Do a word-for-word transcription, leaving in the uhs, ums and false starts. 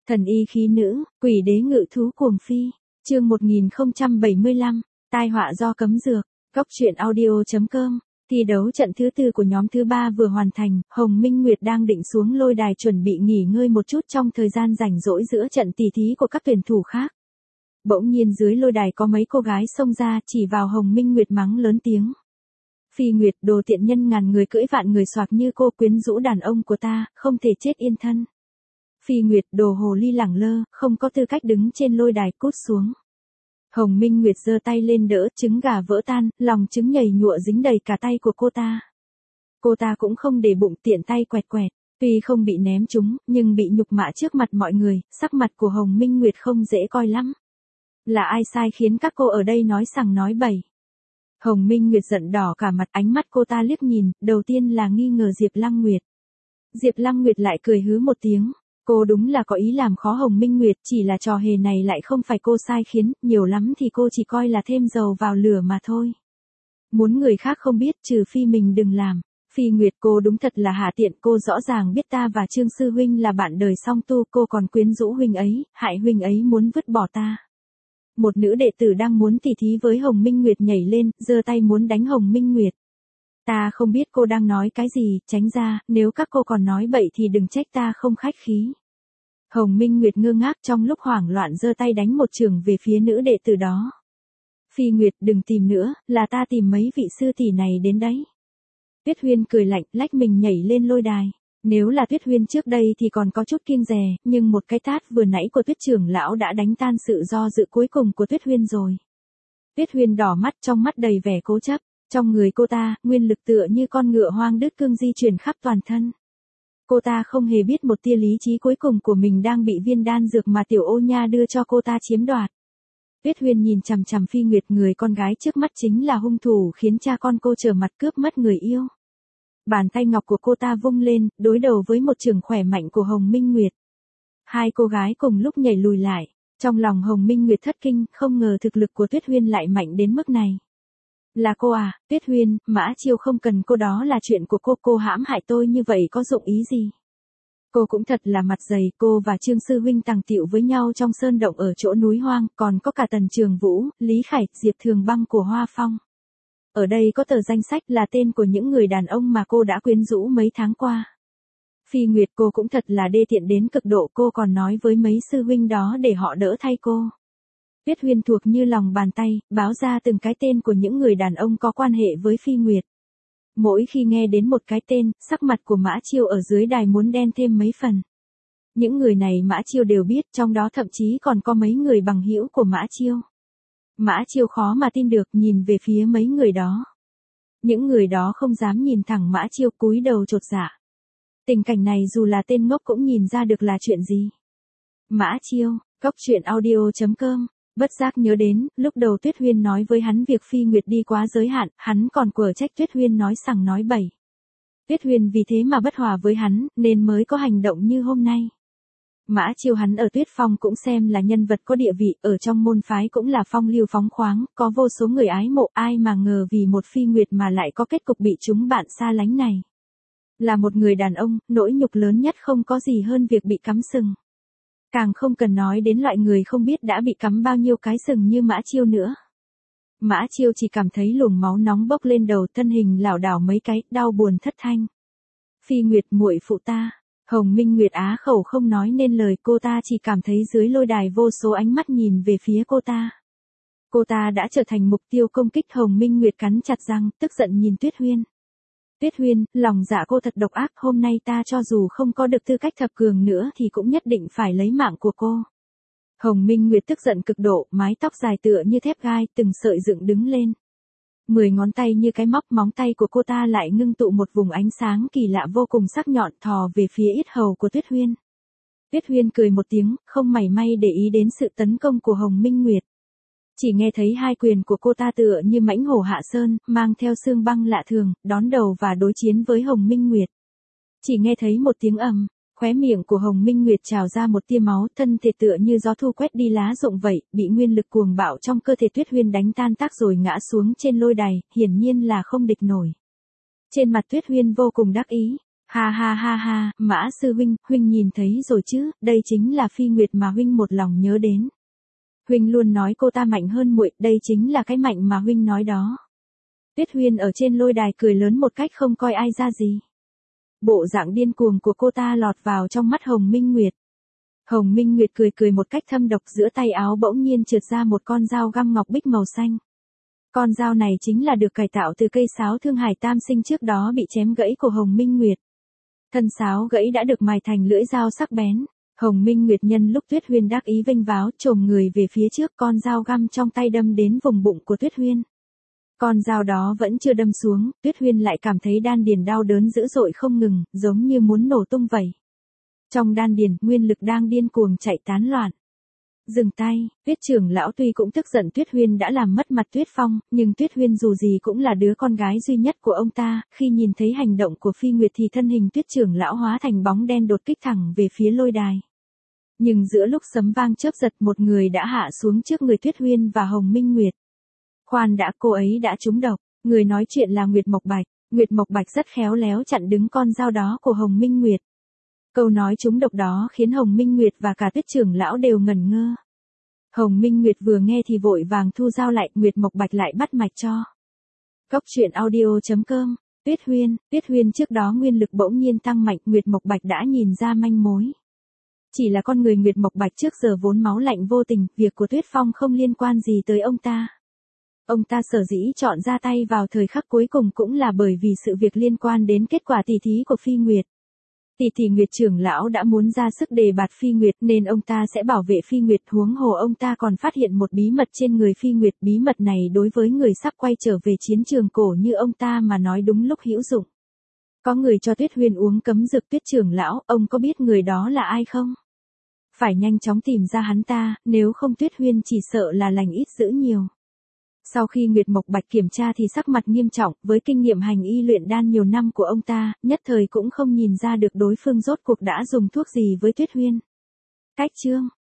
Thần y khí nữ, quỷ đế ngự thú cuồng phi. Chương một nghìn không trăm bảy mươi lăm, tai họa do cấm dược. Cốc truyện audio chấm com. Thi đấu trận thứ tư của nhóm thứ ba vừa hoàn thành, Hồng Minh Nguyệt đang định xuống lôi đài chuẩn bị nghỉ ngơi một chút trong thời gian rảnh rỗi giữa trận tỷ thí của các tuyển thủ khác. Bỗng nhiên dưới lôi đài có mấy cô gái xông ra chỉ vào Hồng Minh Nguyệt mắng lớn tiếng. Phi Nguyệt, đồ tiện nhân ngàn người cưỡi vạn người soạc như cô, quyến rũ đàn ông của ta, không thể chết yên thân. Phi Nguyệt, đồ hồ ly lẳng lơ, không có tư cách đứng trên lôi đài, cút xuống. Hồng Minh Nguyệt giơ tay lên đỡ, trứng gà vỡ tan, lòng trứng nhầy nhụa dính đầy cả tay của cô ta. Cô ta cũng không để bụng, tiện tay quẹt quẹt, tuy không bị ném trúng, nhưng bị nhục mạ trước mặt mọi người, sắc mặt của Hồng Minh Nguyệt không dễ coi lắm. Là ai sai khiến các cô ở đây nói sằng nói bậy? Hồng Minh Nguyệt giận đỏ cả mặt, ánh mắt cô ta liếc nhìn, đầu tiên là nghi ngờ Diệp Lăng Nguyệt. Diệp Lăng Nguyệt lại cười hứ một tiếng. Cô đúng là có ý làm khó Hồng Minh Nguyệt, chỉ là trò hề này lại không phải cô sai khiến, nhiều lắm thì cô chỉ coi là thêm dầu vào lửa mà thôi. Muốn người khác không biết, trừ phi mình đừng làm. Phi Nguyệt, cô đúng thật là hạ tiện, cô rõ ràng biết ta và Trương Sư Huynh là bạn đời song tu, cô còn quyến rũ huynh ấy, hại huynh ấy muốn vứt bỏ ta. Một nữ đệ tử đang muốn tỉ thí với Hồng Minh Nguyệt nhảy lên, giơ tay muốn đánh Hồng Minh Nguyệt. Ta không biết cô đang nói cái gì, tránh ra, nếu các cô còn nói bậy thì đừng trách ta không khách khí. Hồng Minh Nguyệt ngơ ngác, trong lúc hoảng loạn giơ tay đánh một chưởng về phía nữ đệ tử đó. Phi Nguyệt, đừng tìm nữa, là ta tìm mấy vị sư tỷ này đến đấy. Tuyết Huyên cười lạnh, lách mình nhảy lên lôi đài. Nếu là Tuyết Huyên trước đây thì còn có chút kiêng dè, nhưng một cái tát vừa nãy của Tuyết trưởng lão đã đánh tan sự do dự cuối cùng của Tuyết Huyên rồi. Tuyết Huyên đỏ mắt, trong mắt đầy vẻ cố chấp. Trong người cô ta, nguyên lực tựa như con ngựa hoang đứt cương di chuyển khắp toàn thân. Cô ta không hề biết một tia lý trí cuối cùng của mình đang bị viên đan dược mà Tiểu Ô Nha đưa cho cô ta chiếm đoạt. Tuyết Huyên nhìn chằm chằm Phi Nguyệt, người con gái trước mắt chính là hung thủ khiến cha con cô trở mặt cướp mất người yêu. Bàn tay ngọc của cô ta vung lên, đối đầu với một chưởng khỏe mạnh của Hồng Minh Nguyệt. Hai cô gái cùng lúc nhảy lùi lại. Trong lòng Hồng Minh Nguyệt thất kinh, không ngờ thực lực của Tuyết Huyên lại mạnh đến mức này. Là cô à, Tuyết Huyên, Mã Chiêu không cần cô, đó là chuyện của cô, cô hãm hại tôi như vậy có dụng ý gì? Cô cũng thật là mặt dày, cô và Trương Sư Huynh tàng tiệu với nhau trong sơn động ở chỗ núi hoang, còn có cả Tần Trường Vũ, Lý Khải, Diệp Thường Băng của Hoa Phong. Ở đây có tờ danh sách là tên của những người đàn ông mà cô đã quyến rũ mấy tháng qua. Phi Nguyệt, cô cũng thật là đê tiện đến cực độ, cô còn nói với mấy sư huynh đó để họ đỡ thay cô. Tuyết Huyên thuộc như lòng bàn tay, báo ra từng cái tên của những người đàn ông có quan hệ với Phi Nguyệt. Mỗi khi nghe đến một cái tên, sắc mặt của Mã Chiêu ở dưới đài muốn đen thêm mấy phần. Những người này Mã Chiêu đều biết, trong đó thậm chí còn có mấy người bằng hữu của Mã Chiêu. Mã Chiêu khó mà tin được, nhìn về phía mấy người đó. Những người đó không dám nhìn thẳng Mã Chiêu, cúi đầu chột dạ. Tình cảnh này dù là tên ngốc cũng nhìn ra được là chuyện gì. Mã Chiêu, cốc truyện audio chấm com. Bất giác nhớ đến, lúc đầu Tuyết Huyên nói với hắn việc Phi Nguyệt đi quá giới hạn, hắn còn quở trách Tuyết Huyên nói sằng nói bậy. Tuyết Huyên vì thế mà bất hòa với hắn, nên mới có hành động như hôm nay. Mã Chiêu hắn ở Tuyết Phong cũng xem là nhân vật có địa vị, ở trong môn phái cũng là phong lưu phóng khoáng, có vô số người ái mộ, ai mà ngờ vì một Phi Nguyệt mà lại có kết cục bị chúng bạn xa lánh này. Là một người đàn ông, nỗi nhục lớn nhất không có gì hơn việc bị cắm sừng. Càng không cần nói đến loại người không biết đã bị cắm bao nhiêu cái sừng như Mã Chiêu nữa. Mã Chiêu chỉ cảm thấy luồng máu nóng bốc lên đầu, thân hình lảo đảo mấy cái, đau buồn thất thanh. Phi Nguyệt, muội phụ ta. Hồng Minh Nguyệt á khẩu không nói nên lời, cô ta chỉ cảm thấy dưới lôi đài vô số ánh mắt nhìn về phía cô ta. Cô ta đã trở thành mục tiêu công kích. Hồng Minh Nguyệt cắn chặt răng, tức giận nhìn Tuyết Huyên. Tuyết Huyên, lòng dạ cô thật độc ác, hôm nay ta cho dù không có được tư cách thập cường nữa thì cũng nhất định phải lấy mạng của cô. Hồng Minh Nguyệt tức giận cực độ, mái tóc dài tựa như thép gai, từng sợi dựng đứng lên. Mười ngón tay như cái móc, móng tay của cô ta lại ngưng tụ một vùng ánh sáng kỳ lạ vô cùng sắc nhọn thò về phía yết hầu của Tuyết Huyên. Tuyết Huyên cười một tiếng, không mảy may để ý đến sự tấn công của Hồng Minh Nguyệt. Chỉ nghe thấy hai quyền của cô ta tựa như mãnh hổ hạ sơn, mang theo xương băng lạ thường, đón đầu và đối chiến với Hồng Minh Nguyệt. Chỉ nghe thấy một tiếng ầm, khóe miệng của Hồng Minh Nguyệt trào ra một tia máu, thân thể tựa như gió thu quét đi lá rụng vậy, bị nguyên lực cuồng bạo trong cơ thể Tuyết Huyên đánh tan tác rồi ngã xuống trên lôi đài, hiển nhiên là không địch nổi. Trên mặt Tuyết Huyên vô cùng đắc ý, Ha ha ha ha, Mã sư huynh, huynh nhìn thấy rồi chứ, đây chính là Phi Nguyệt mà huynh một lòng nhớ đến. Huynh luôn nói cô ta mạnh hơn muội, đây chính là cái mạnh mà huynh nói đó. Tuyết Huyên ở trên lôi đài cười lớn một cách không coi ai ra gì. Bộ dạng điên cuồng của cô ta lọt vào trong mắt Hồng Minh Nguyệt. Hồng Minh Nguyệt cười cười một cách thâm độc, giữa tay áo bỗng nhiên trượt ra một con dao găm ngọc bích màu xanh. Con dao này chính là được cải tạo từ cây sáo thương hải tam sinh trước đó bị chém gãy của Hồng Minh Nguyệt. Thân sáo gãy đã được mài thành lưỡi dao sắc bén. Hồng Minh Nguyệt nhân lúc Tuyết Huyên đắc ý vênh váo chồm người về phía trước, con dao găm trong tay đâm đến vùng bụng của Tuyết Huyên. Con dao đó vẫn chưa đâm xuống, Tuyết Huyên lại cảm thấy đan điền đau đớn dữ dội không ngừng, giống như muốn nổ tung vậy. Trong đan điền, nguyên lực đang điên cuồng chạy tán loạn. Dừng tay, Tuyết trưởng lão tuy cũng tức giận Tuyết Huyên đã làm mất mặt Tuyết Phong, nhưng Tuyết Huyên dù gì cũng là đứa con gái duy nhất của ông ta, khi nhìn thấy hành động của Phi Nguyệt thì thân hình Tuyết trưởng lão hóa thành bóng đen đột kích thẳng về phía lôi đài. Nhưng giữa lúc sấm vang chớp giật, một người đã hạ xuống trước người Tuyết Huyên và Hồng Minh Nguyệt. Khoan đã, cô ấy đã trúng độc, người nói chuyện là Nguyệt Mộc Bạch. Nguyệt Mộc Bạch rất khéo léo chặn đứng con dao đó của Hồng Minh Nguyệt. Câu nói trúng độc đó khiến Hồng Minh Nguyệt và cả Tuyết trưởng lão đều ngẩn ngơ. Hồng Minh Nguyệt vừa nghe thì vội vàng thu dao lại, Nguyệt Mộc Bạch lại bắt mạch cho. Cốc truyện audio chấm com, Tuyết Huyên, Tuyết Huyên trước đó nguyên lực bỗng nhiên tăng mạnh, Nguyệt Mộc Bạch đã nhìn ra manh mối. Chỉ là con người Nguyệt Mộc Bạch trước giờ vốn máu lạnh vô tình, việc của Tuyết Phong không liên quan gì tới ông ta. Ông ta sở dĩ chọn ra tay vào thời khắc cuối cùng cũng là bởi vì sự việc liên quan đến kết quả tỷ thí của Phi Nguyệt. Tỷ tỷ Nguyệt trưởng lão đã muốn ra sức đề bạt Phi Nguyệt nên ông ta sẽ bảo vệ Phi Nguyệt, huống hồ ông ta còn phát hiện một bí mật trên người Phi Nguyệt, bí mật này đối với người sắp quay trở về chiến trường cổ như ông ta mà nói đúng lúc hữu dụng. Có người cho Tuyết Huyên uống cấm dược. Tuyết trưởng lão, ông có biết người đó là ai không? Phải nhanh chóng tìm ra hắn ta, nếu không Tuyết Huyên chỉ sợ là lành ít dữ nhiều. Sau khi Nguyệt Mộc Bạch kiểm tra thì sắc mặt nghiêm trọng, với kinh nghiệm hành y luyện đan nhiều năm của ông ta, nhất thời cũng không nhìn ra được đối phương rốt cuộc đã dùng thuốc gì với Tuyết Huyên. Cách chương